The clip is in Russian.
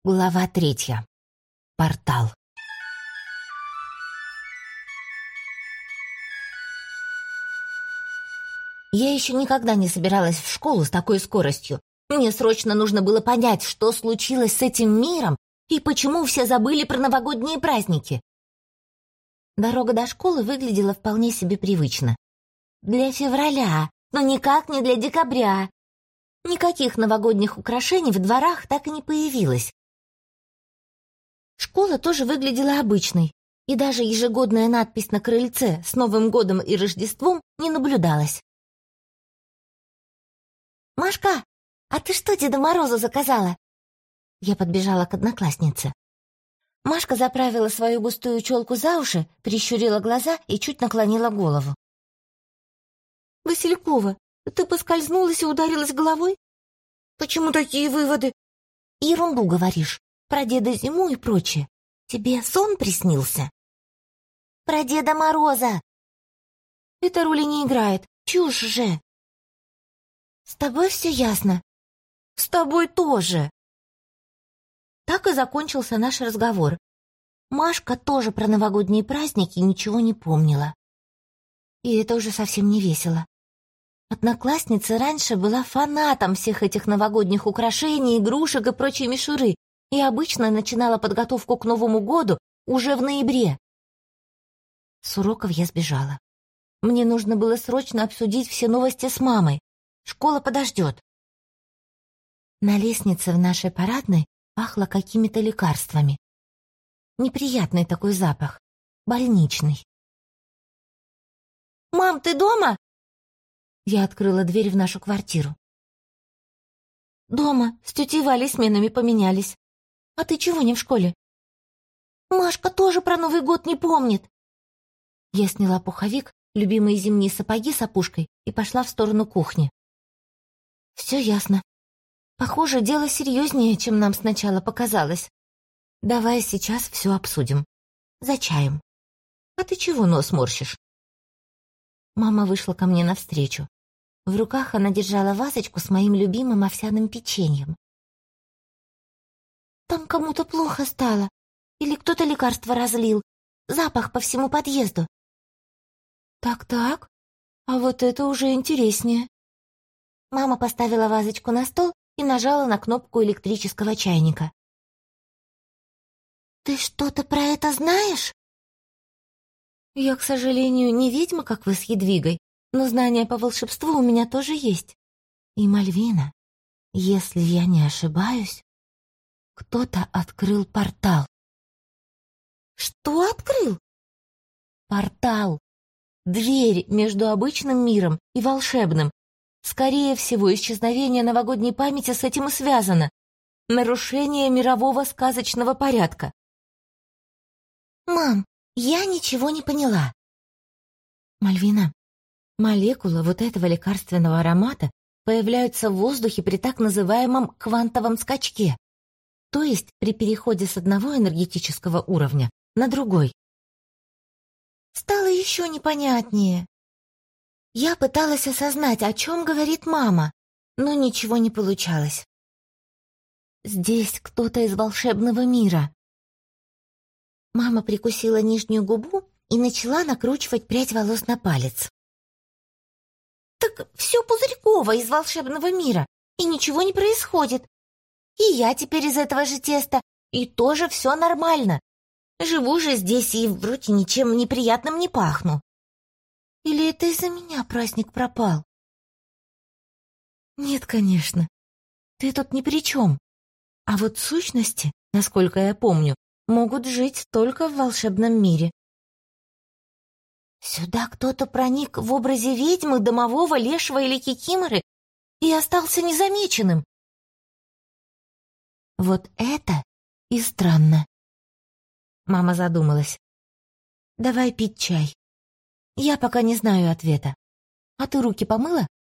Глава 3. Портал. Я еще никогда не собиралась в школу с такой скоростью. Мне срочно нужно было понять, что случилось с этим миром и почему все забыли про новогодние праздники. Дорога до школы выглядела вполне себе привычно. Для февраля, но никак не для декабря. Никаких новогодних украшений в дворах так и не появилось. Школа тоже выглядела обычной, и даже ежегодная надпись на крыльце «С Новым годом и Рождеством» не наблюдалась. «Машка, а ты что Деду Морозу заказала?» Я подбежала к однокласснице. Машка заправила свою густую челку за уши, прищурила глаза и чуть наклонила голову. «Василькова, ты поскользнулась и ударилась головой? Почему такие выводы?» «Ерунду говоришь. Про Деда Зиму и прочее. Тебе сон приснился?» «Про Деда Мороза!» «Эта роли не играет. Чушь же!» «С тобой все ясно?» «С тобой тоже!» Так и закончился наш разговор. Машка тоже про новогодние праздники ничего не помнила. И это уже совсем не весело. Одноклассница раньше была фанатом всех этих новогодних украшений, игрушек и прочей мишуры, и обычно начинала подготовку к Новому году уже в ноябре. С уроков я сбежала. Мне нужно было срочно обсудить все новости с мамой. Школа подождет. На лестнице в нашей парадной пахло какими-то лекарствами. Неприятный такой запах, больничный. «Мам, ты дома?» Я открыла дверь в нашу квартиру. «Дома, с тетей Валей сменами поменялись. А ты чего не в школе?» «Машка тоже про Новый год не помнит». Я сняла пуховик, любимые зимние сапоги с опушкой и пошла в сторону кухни. «Все ясно. Похоже, дело серьезнее, чем нам сначала показалось. Давай сейчас все обсудим. За чаем. А ты чего нос морщишь?» Мама вышла ко мне навстречу. В руках она держала вазочку с моим любимым овсяным печеньем. «Там кому-то плохо стало. Или кто-то лекарство разлил. Запах по всему подъезду». «Так-так, а вот это уже интереснее». Мама поставила вазочку на стол и нажала на кнопку электрического чайника. «Ты что-то про это знаешь?» «Я, к сожалению, не ведьма, как вы с Едвигой, но знания по волшебству у меня тоже есть. И, Мальвина, если я не ошибаюсь, кто-то открыл портал». «Что открыл?» «Портал. Дверь между обычным миром и волшебным. Скорее всего, исчезновение новогодней памяти с этим и связано. Нарушение мирового сказочного порядка». «Мам, я ничего не поняла». «Мальвина, молекулы вот этого лекарственного аромата появляются в воздухе при так называемом квантовом скачке, то есть при переходе с одного энергетического уровня на другой». Стало еще непонятнее. Я пыталась осознать, о чем говорит мама, но ничего не получалось. «Здесь кто-то из волшебного мира». Мама прикусила нижнюю губу и начала накручивать прядь волос на палец. «Так все Пузырькова из волшебного мира, и ничего не происходит. И я теперь из этого же теста, и тоже все нормально. Живу же здесь и вроде ничем неприятным не пахну. Или это из-за меня праздник пропал?» «Нет, конечно. Ты тут ни при чем. А вот сущности, насколько я помню, могут жить только в волшебном мире». «Сюда кто-то проник в образе ведьмы, домового, лешего или кикиморы и остался незамеченным». «Вот это и странно». Мама задумалась. «Давай пить чай. Я пока не знаю ответа. А ты руки помыла?»